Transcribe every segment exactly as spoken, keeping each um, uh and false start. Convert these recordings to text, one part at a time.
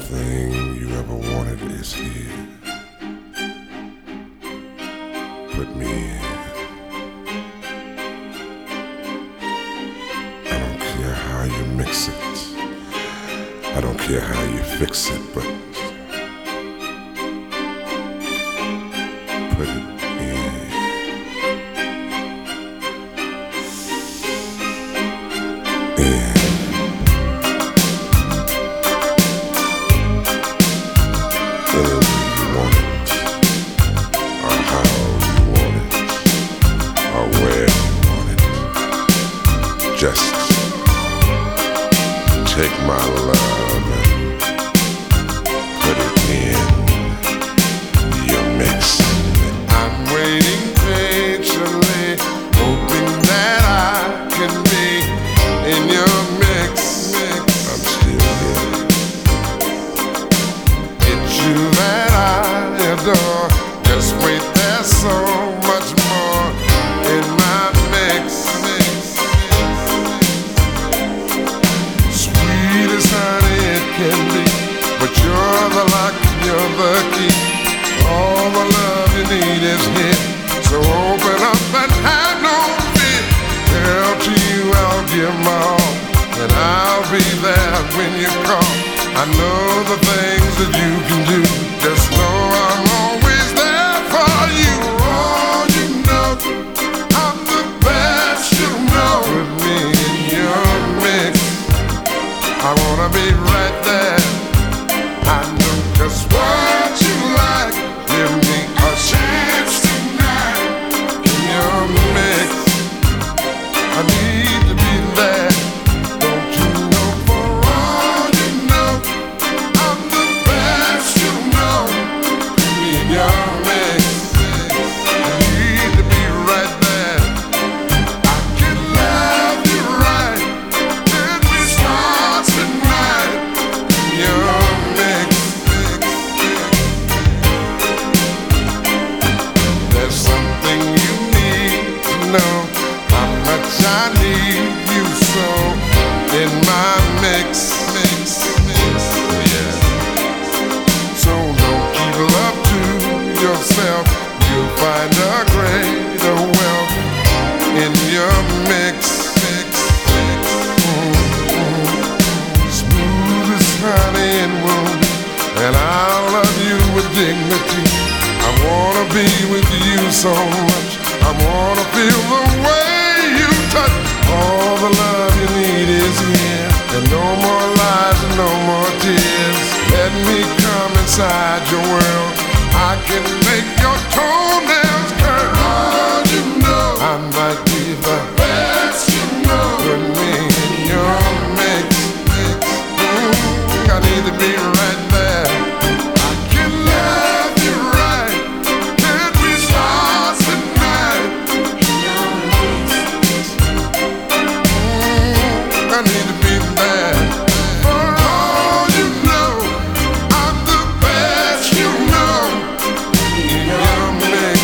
Everything you ever wanted is here. Put me in. I don't care how you mix it. I don't care how you fix it, but put it in. In. Just take my love and put it in your mix. I'm waiting patiently, hoping that I can be in your mix. I'm still here. It's you that I adore. Just wait, there's so much more in my mix. Can be, but you're the lock, you're the key. All the love you need is here. So open up and have no fear. Girl, to you I'll give my all, and I'll be there when you call. I know the things that you can do. Just know I'm always there for you. Oh, you know I'm the best, you know. Put me in your mix. I wanna be right there. I know just what you like. Give me a chance tonight in your mix. I need to be there. Don't you know, for all you know, I'm the best, you know. Give me in your mix. I need to be right there. I can love you right. Then we start tonight in your mix. There's something you need to know, how much I need you so in my mix. Yeah. So don't keep love to yourself. You'll find a greater wealth in your mix. Honey and wound, and I'll love you with dignity. I wanna be with you so much. I wanna feel the way you touch. All the love you need is here, and no more lies and no more tears. Let me come inside your world. I can make your toenails curl. Oh, you know I might be the best, you know. Put me in your mix. I need to be right there. I can love you right. Can we start tonight? Mm, I need to be there. For all you know, I'm the best, you know. In your mix.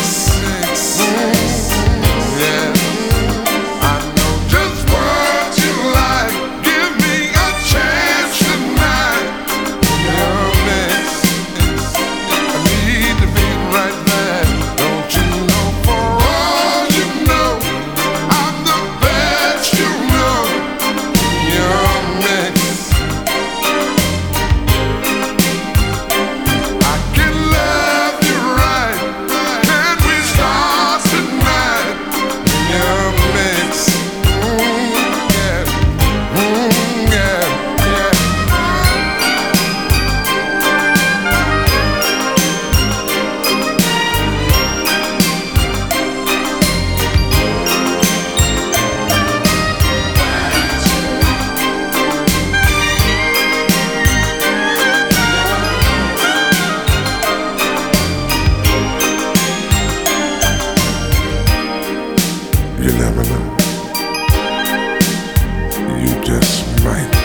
Mm, yeah. I know just what you like. Give me a chance tonight. Your mix. I need to be right there. Don't you know, for all you know, I'm the best, you know. Your mix. I can love you right. Can we start tonight? Your mix. Mm, yeah. Mm, yeah. Yeah. You never know. You just might.